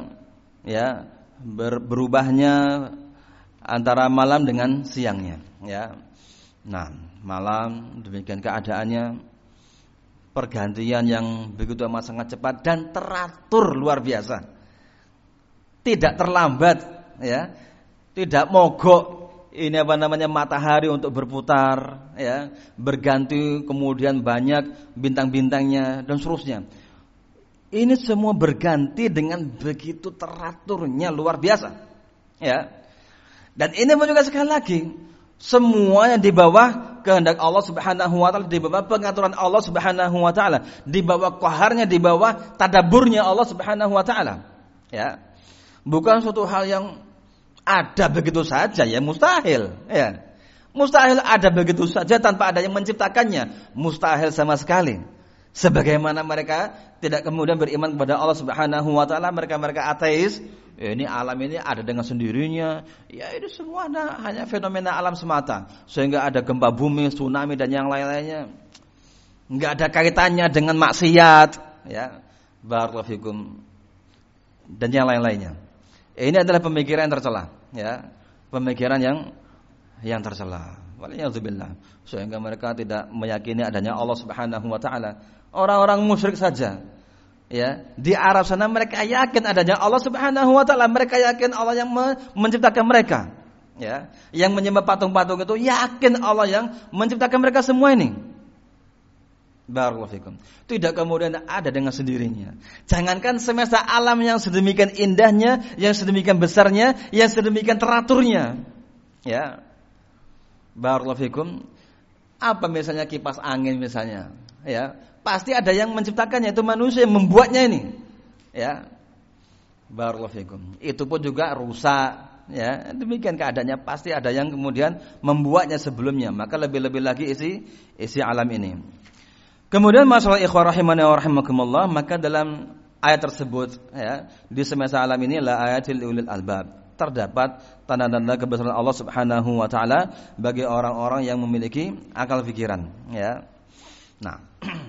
antara malam dengan siangnya, ya. Nah, malam demikian keadaannya, pergantian yang begitu amat sangat cepat dan teratur luar biasa. Tidak terlambat, ya. Tidak mogok matahari untuk berputar, ya, berganti, kemudian banyak bintang-bintangnya dan seterusnya. Ini semua berganti dengan begitu teraturnya, luar biasa, ya. Dan ini pun juga sekali lagi semuanya di bawah kehendak Allah Subhanahu wa taala, di bawah pengaturan Allah Subhanahu wa taala, di bawah qaharnya, di bawah tadaburnya Allah Subhanahu wa taala, ya. Bukan suatu hal yang ada begitu saja, ya, mustahil, ya. Mustahil ada begitu saja tanpa ada yang menciptakannya, mustahil sama sekali. Sebagaimana mereka tidak kemudian beriman kepada Allah Subhanahu wa taala, mereka ateis, ya, ini alam ini ada dengan sendirinya, ya ini semua hanya fenomena alam semata, sehingga ada gempa bumi, tsunami dan yang lain-lainnya, enggak ada kaitannya dengan maksiat, ya, barakallahu fikum, dan yang lain-lainnya. Ini adalah pemikiran yang tercela, ya, pemikiran yang tercela. Waliyadzubillah. Sehingga mereka tidak meyakini adanya Allah Subhanahu wa taala. Orang-orang musyrik saja, ya, di Arab sana mereka yakin adanya Allah Subhanahu wa taala, mereka yakin Allah yang menciptakan mereka, ya. Yang menyembah patung-patung itu yakin Allah yang menciptakan mereka semua ini. Barakallahu fikum. Tidak kemudian ada dengan sendirinya. Jangankan semesta alam yang sedemikian indahnya, yang sedemikian besarnya, yang sedemikian teraturnya, ya. Barakallahu fikum. Apa misalnya kipas angin misalnya, ya. Pasti ada yang menciptakannya, itu manusia yang membuatnya ini, ya. Barakallahu fikum. Itu pun juga rusak, ya. Demikian keadaannya, pasti ada yang kemudian membuatnya sebelumnya. Maka lebih-lebih lagi isi alam ini. Kemudian masalah ikhwah rahimani wa rahimakumullah, maka dalam ayat tersebut, ya, di semesta alam ini la ayatil ulil albab, terdapat tanda-tanda kebesaran Allah Subhanahu wa taala bagi orang-orang yang memiliki akal pikiran, ya. Nah,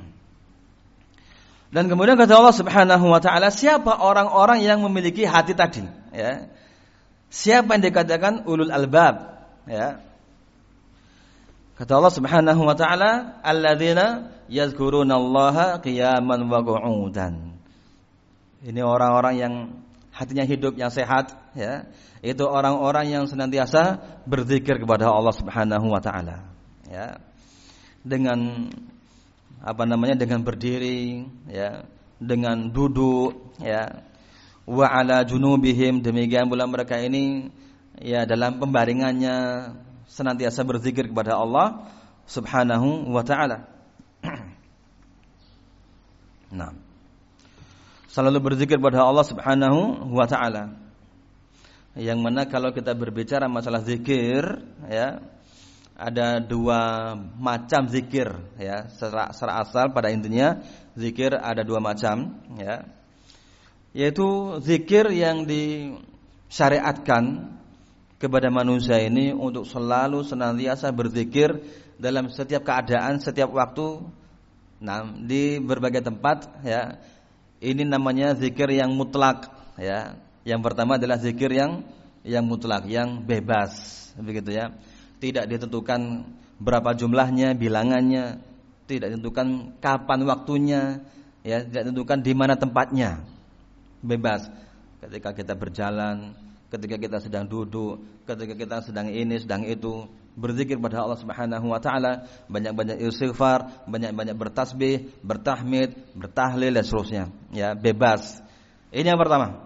dan kemudian kata Allah Subhanahu wa taala, siapa orang-orang yang memiliki hati tadi, ya? Siapa yang dikatakan ulul albab, ya? Kata Allah Subhanahu wa taala, alladzina yazkurunallaha qiyaman wa qu'udan. Ini orang-orang yang hatinya hidup, yang sehat, ya. Itu orang-orang yang senantiasa berzikir kepada Allah Subhanahu wa taala, ya. Dengan dengan berdiri, ya, dengan duduk, ya. Wa ala junubihim, demikian pula mereka ini, ya, dalam pembaringannya senantiasa berzikir kepada Allah Subhanahu wa taala. Nah, selalu berzikir kepada Allah Subhanahu wa taala. Yang mana kalau kita berbicara masalah zikir, ya, ada dua macam zikir ya. Secara asal pada intinya zikir ada dua macam ya. Yaitu zikir yang disyariatkan kepada manusia ini untuk selalu senantiasa berzikir dalam setiap keadaan, setiap waktu, di berbagai tempat ya. Ini namanya zikir yang mutlak ya. Yang pertama adalah zikir yang mutlak, yang bebas begitu ya. Tidak ditentukan berapa jumlahnya, bilangannya, tidak ditentukan kapan waktunya, ya, tidak ditentukan di mana tempatnya. Bebas. Ketika kita berjalan, ketika kita sedang duduk, ketika kita sedang ini, sedang itu, berzikir pada Allah Subhanahu wa taala, banyak-banyak istighfar, banyak-banyak bertasbih, bertahmid, bertahlil dan seterusnya, ya, bebas. Ini yang pertama.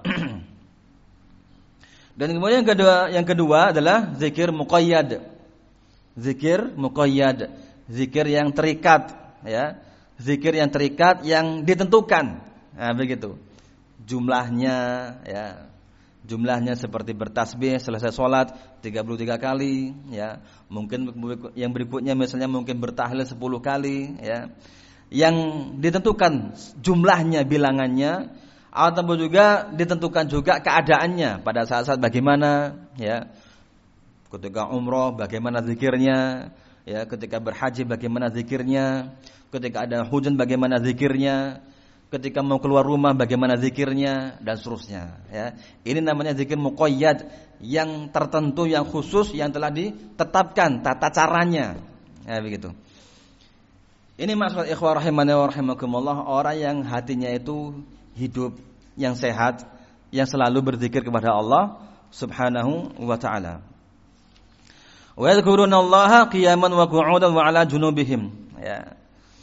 Dan kemudian yang kedua adalah zikir muqayyad. Zikir muqayyad, zikir yang terikat ya. Zikir yang terikat yang ditentukan. Nah, begitu. Jumlahnya ya. Jumlahnya seperti bertasbih selesai salat 33 kali ya. Mungkin yang berikutnya misalnya mungkin bertahlil 10 kali ya. Yang ditentukan jumlahnya, bilangannya, atau juga ditentukan juga keadaannya pada saat-saat bagaimana ya. Ketika umroh bagaimana zikirnya ya, ketika berhaji bagaimana zikirnya, ketika ada hujan bagaimana zikirnya, ketika mau keluar rumah bagaimana zikirnya dan seterusnya ya. Ini namanya zikir muqayyad yang tertentu, yang khusus, yang telah ditetapkan tata caranya. Ya begitu. Ini maksud ikhwah rahimani wa rahimakumullah, orang yang hatinya itu hidup, yang sehat, yang selalu berzikir kepada Allah Subhanahu wa taala. Wa yadhkurunallaha qiyaman wa qu'udan wa 'ala junubihim ya.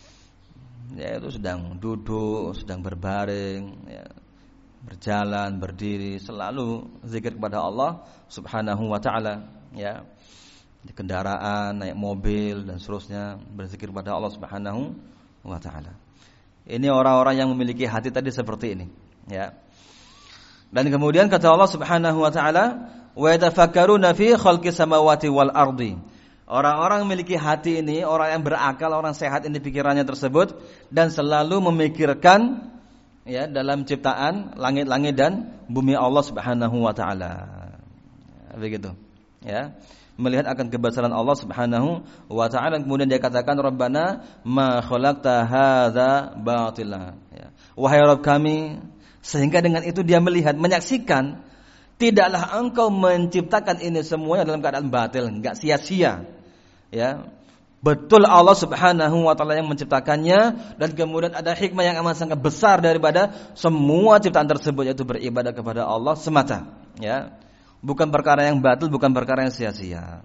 Ya itu sedang duduk, sedang berbaring ya, berjalan, berdiri, selalu zikir kepada Allah Subhanahu wa taala ya. Di kendaraan, naik mobil dan seterusnya berzikir kepada Allah Subhanahu wa taala. Ini orang-orang yang memiliki hati tadi seperti ini ya. Dan kemudian kata Allah Subhanahu wa taala, wa yatafakkaruna fi khalqis samawati wal ardi. Orang-orang memiliki hati ini, orang yang berakal, orang sehat ini pikirannya tersebut, dan selalu memikirkan ya dalam ciptaan langit-langit dan bumi Allah Subhanahu wa taala. Begitu. Ya. Melihat akan kebesaran Allah Subhanahu wa taala, kemudian dia katakan Rabbana ma khalaqta hadza batila. Ya. Wahai Rabb kami, sehingga dengan itu dia melihat, menyaksikan, tidaklah engkau menciptakan ini semuanya dalam keadaan batil, enggak sia-sia. Ya. Betul Allah Subhanahu wa taala yang menciptakannya, dan kemudian ada hikmah yang amat sangat besar daripada semua ciptaan tersebut, yaitu beribadah kepada Allah semata, ya. Bukan perkara yang batil, bukan perkara yang sia-sia.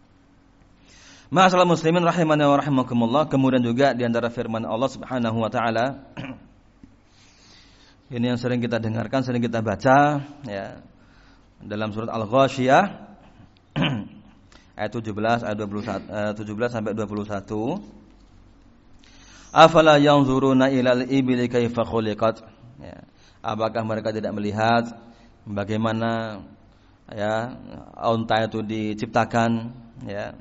Ma'asyiral muslimin rahimani wa rahimakumullah, kemudian juga di antara firman Allah Subhanahu wa taala ini yang sering kita dengarkan, sering kita baca ya. Dalam surat Al-Ghasyiyah ayat 17 ayat 17 sampai 21. Afala yanzuruna ilal ibli kaifa khuliqat? Ya. Apakah mereka tidak melihat bagaimana ya unta itu diciptakan ya?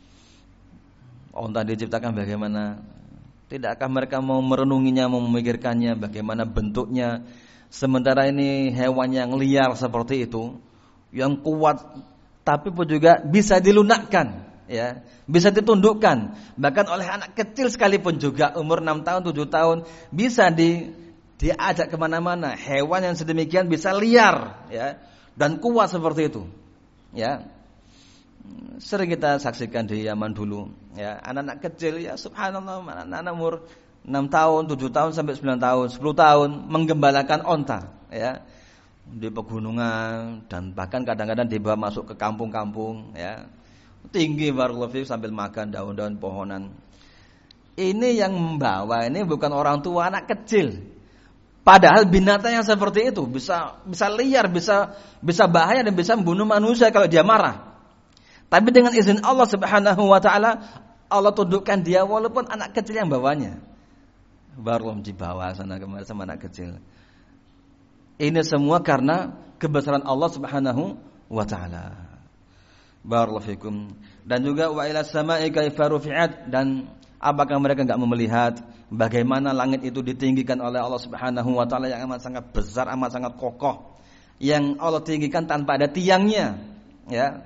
Unta diciptakan bagaimana? Tidakkah mereka mau merenunginya, mau memikirkannya bagaimana bentuknya? Sementara ini hewan yang liar seperti itu, yang kuat tapi pun juga bisa dilunakkan ya, bisa ditundukkan, bahkan oleh anak kecil sekalipun juga umur 6 tahun, 7 tahun bisa diajak kemana-mana. Hewan yang sedemikian bisa liar ya, dan kuat seperti itu ya. Sering kita saksikan di zaman dulu ya, anak-anak kecil ya subhanallah, anak-anak umur 6 tahun, 7 tahun sampai 9 tahun, 10 tahun menggembalakan onta ya di pegunungan, dan bahkan kadang-kadang dibawa masuk ke kampung-kampung ya. Tinggi barakallahu sambil makan daun-daun pohonan. Ini yang membawa ini bukan orang tua, anak kecil. Padahal binatang yang seperti itu bisa liar, bisa bahaya dan bisa membunuh manusia kalau dia marah. Tapi dengan izin Allah Subhanahu wa taala, Allah tundukkan dia walaupun anak kecil yang bawanya. Baru dibawa sana kemari sama anak kecil. Ini semua karena kebesaran Allah Subhanahu wa taala. Barakallahu fikum. Dan juga wa ila samai kaifa rufi'at, dan apakah mereka enggak melihat bagaimana langit itu ditinggikan oleh Allah Subhanahu wa taala yang amat sangat besar, amat sangat kokoh, yang Allah tinggikan tanpa ada tiangnya, ya.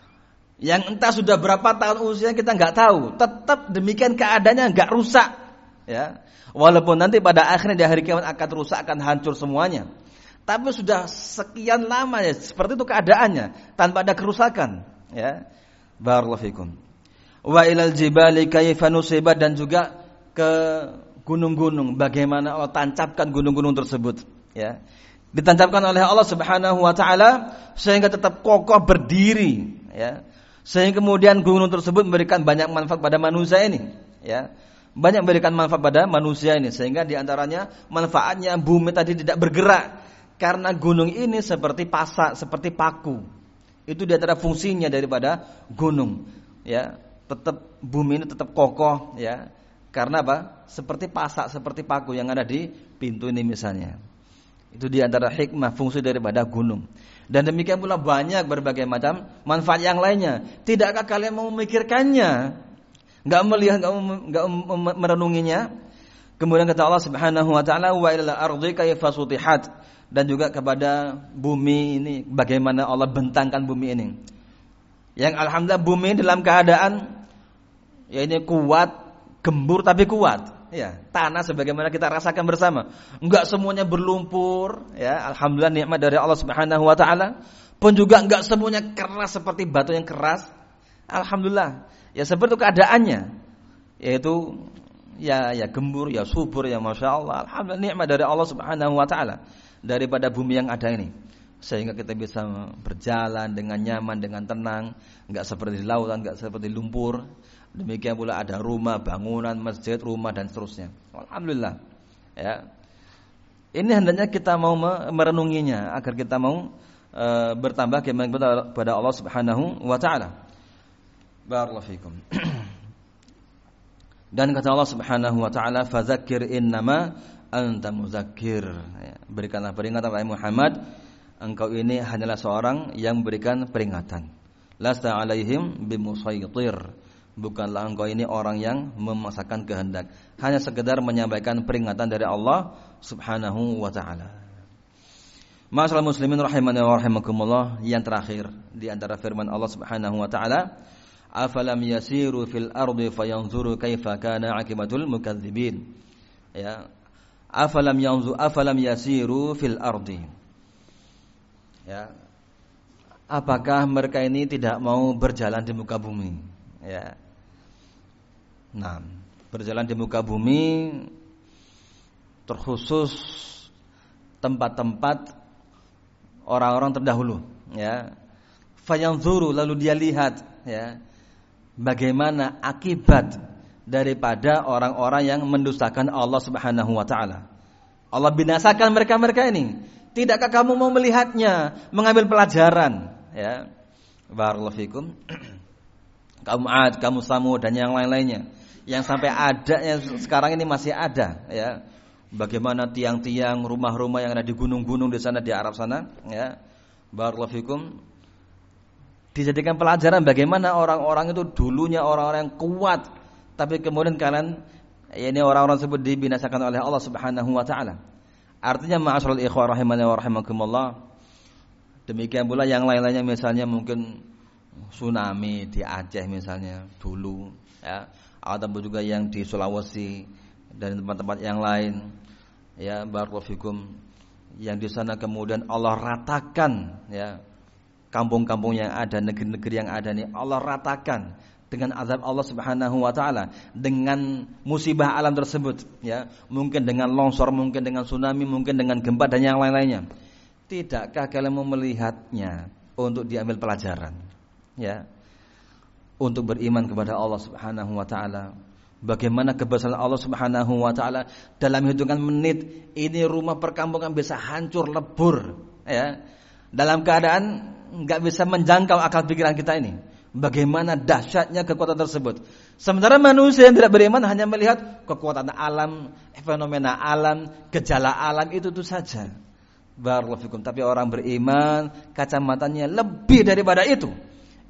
Yang entah sudah berapa tahun usia kita enggak tahu, tetap demikian keadaannya enggak rusak, ya. Walaupun nanti pada akhirnya di hari kiamat akan rusak, akan hancur semuanya. Tapi sudah sekian lama ya seperti itu keadaannya tanpa ada kerusakan, ya. Barakallahu fikum. Wa ilal jibali kaifa nusibat, dan juga ke gunung-gunung, bagaimana Allah tancapkan gunung-gunung tersebut, ya. Ditancapkan oleh Allah Subhanahu wa taala sehingga tetap kokoh berdiri, ya. Sehingga kemudian gunung tersebut memberikan banyak manfaat pada manusia ini, ya. Banyak memberikan manfaat pada manusia ini, sehingga diantaranya manfaatnya bumi tadi tidak bergerak karena gunung ini seperti pasak, seperti paku. Itu diantara fungsinya daripada gunung, ya. Tetap bumi ini tetap kokoh, ya. Karena apa? Seperti pasak, seperti paku yang ada di pintu ini misalnya. Itu diantara hikmah fungsi daripada gunung. Dan demikian pula banyak berbagai macam manfaat yang lainnya. Tidakkah kalian mau memikirkannya? Enggak melihat, enggak merenunginya. Kemudian kata Allah Subhanahu wa taala wa ilal ardi kaifa sutihat, dan juga kepada bumi ini bagaimana Allah bentangkan bumi ini. Yang alhamdulillah bumi dalam keadaan ya ini kuat, gembur tapi kuat, ya. Tanah sebagaimana kita rasakan bersama. Enggak semuanya berlumpur, ya. Alhamdulillah nikmat dari Allah Subhanahu wa taala. Pun juga enggak semuanya keras seperti batu yang keras. Alhamdulillah. Ya seperti itu keadaannya, yaitu ya gembur, ya subur, ya masya Allah. Alhamdulillah nikmat dari Allah Subhanahu wa taala daripada bumi yang ada ini, sehingga kita bisa berjalan dengan nyaman, dengan tenang, enggak seperti di lautan, enggak seperti lumpur. Demikian pula ada rumah, bangunan, masjid, rumah dan seterusnya. Alhamdulillah. Ya. Ini hendaknya kita mau merenunginya agar kita mau bertambah keimanan kepada Allah Subhanahu wa taala. Barakallahu fikum. Dan kata Allah Subhanahu wa taala, "Fadzakir innama anta mudzakir." Ya, berikanlah peringatan wahai Muhammad, engkau ini hanyalah seorang yang memberikan peringatan. Lasta alaihim bimusaitir. Bukanlah engkau ini orang yang memaksakan kehendak, hanya sekedar menyampaikan peringatan dari Allah Subhanahu wa taala. Ma'asyiral muslimin rahimani wa rahimakumullah, yang terakhir di antara firman Allah Subhanahu wa taala, afalam yasiru fil ardi fayanzuru kaifa kana akibatul mukadzibin. Ya. Afalam yasiru fil ardi. Ya. Apakah mereka ini tidak mau berjalan di muka bumi? Ya. Nah, berjalan di muka bumi terkhusus tempat-tempat orang-orang terdahulu, ya. Fayanzuru, lalu dia lihat, ya, bagaimana akibat daripada orang-orang yang mendustakan Allah Subhanahu wa taala. Allah binasakan mereka-mereka ini. Tidakkah kamu mau melihatnya, mengambil pelajaran, ya. Barakallahu fikum. Kaum Ad, kaum Samud dan yang lain-lainnya yang sampai ada yang sekarang ini masih ada, ya. Bagaimana tiang-tiang rumah-rumah yang ada di gunung-gunung di sana di Arab sana, ya. Barakallahu fikum. Dijadikan pelajaran bagaimana orang-orang itu dulunya orang-orang yang kuat, tapi kemudian kalian ini orang-orang tersebut dibinasakan oleh Allah Subhanahu wa taala. Artinya ma'asyiral ikhwah rahimani wa rahimakumullah, demikian pula yang lain-lainnya, misalnya mungkin tsunami di Aceh misalnya dulu, ya, atau juga yang di Sulawesi dan tempat-tempat yang lain, ya. Barakallahu fikum, yang di sana kemudian Allah ratakan, ya, kampung-kampung yang ada, negeri-negeri yang ada ini Allah ratakan dengan azab Allah Subhanahu wa taala, dengan musibah alam tersebut, ya. Mungkin dengan longsor, mungkin dengan tsunami, mungkin dengan gempa dan yang lain-lainnya. Tidakkah kalian mau melihatnya untuk diambil pelajaran, ya, untuk beriman kepada Allah Subhanahu wa taala? Bagaimana kebesaran Allah Subhanahu wa taala, dalam hitungan menit ini rumah perkampungan bisa hancur lebur, ya. Dalam keadaan enggak bisa menjangkau akal pikiran kita ini. Bagaimana dahsyatnya kekuatan tersebut. Sementara manusia yang tidak beriman hanya melihat kekuatan alam, fenomena alam, gejala alam, itu saja. Barakallahu fikum. Tapi orang beriman kacamatanya lebih daripada itu.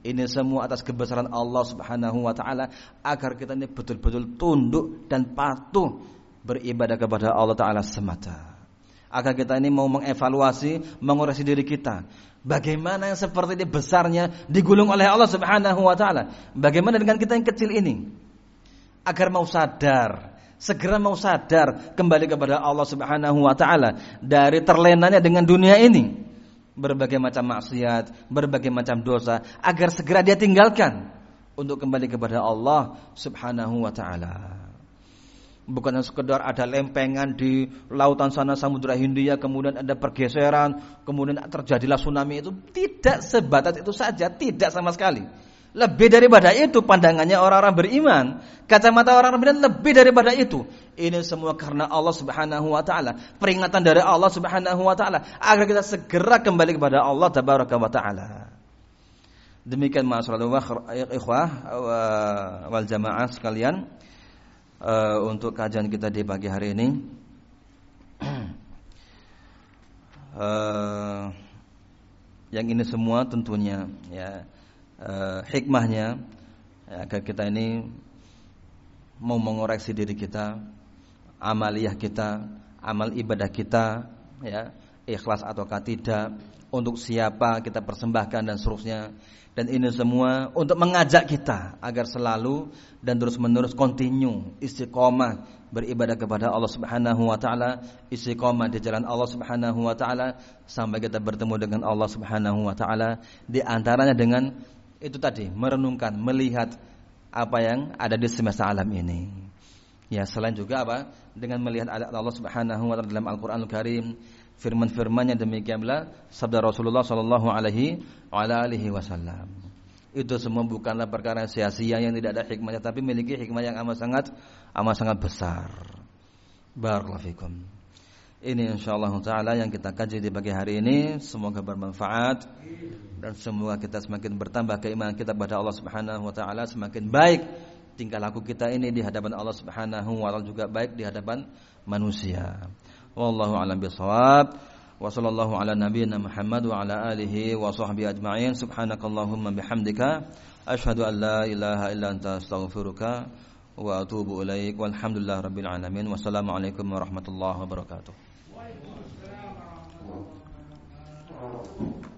Ini semua atas kebesaran Allah Subhanahu wa taala, agar kita ini betul-betul tunduk dan patuh beribadah kepada Allah taala semata. Agar kita ini mau mengevaluasi, mengoreksi diri kita. Bagaimana yang seperti ini besarnya digulung oleh Allah Subhanahu wa taala? Bagaimana dengan kita yang kecil ini? Agar mau sadar, segera mau sadar kembali kepada Allah Subhanahu wa taala dari terlenanya dengan dunia ini. Berbagai macam maksiat, berbagai macam dosa, agar segera dia tinggalkan untuk kembali kepada Allah Subhanahu wa taala. Bukan sekedar ada lempengan di lautan sana Samudra Hindia, kemudian ada pergeseran, kemudian terjadilah tsunami, itu tidak sebatas itu saja, tidak sama sekali. Lebih daripada itu pandangannya orang-orang beriman, kacamata orang-orang beriman lebih daripada itu. Ini semua karena Allah Subhanahu wa taala, peringatan dari Allah Subhanahu wa taala agar kita segera kembali kepada Allah Tabaraka wa taala. Demikian ma'asyiral ikhwah wal jamaah sekalian, untuk kajian kita di pagi hari ini. Yang ini semua tentunya ya hikmahnya agar kita ini mau mengoreksi diri kita, amaliyah kita, amal ibadah kita, ya, ikhlas ataukah tidak, untuk siapa kita persembahkan dan seterusnya. Dan ini semua untuk mengajak kita agar selalu dan terus-menerus continue istiqomah beribadah kepada Allah Subhanahu wa taala, istiqomah di jalan Allah Subhanahu wa taala sampai kita bertemu dengan Allah Subhanahu wa taala, di antaranya dengan itu tadi, merenungkan, melihat apa yang ada di semesta alam ini. Ya, selain juga apa? Dengan melihat Allah Subhanahu wa taala dalam Al-Qur'anul Karim, firman-firman-Nya, demikianlah sabda Rasulullah sallallahu alaihi wasallam. Itu semua bukanlah perkara sia-sia yang tidak ada hikmahnya, tapi memiliki hikmah yang amat sangat besar. Barakallahu fikum. Ini insyaallah taala yang kita kaji di pagi hari ini, semoga bermanfaat dan semoga kita semakin bertambah keimanan kita kepada Allah Subhanahu wa taala, semakin baik tingkah laku kita ini di hadapan Allah Subhanahu wa taala, juga baik di hadapan manusia. Wallahu a'lam bishawab. Wa sallallahu ala nabiyyina Muhammad wa ala alihi wa sahbihi ajma'in. Subhanakallahumma bihamdika asyhadu an la ilaha illa anta astaghfiruka wa atubu ilaik. Walhamdulillahirabbil alamin. Wassalamualaikum warahmatullahi wabarakatuh.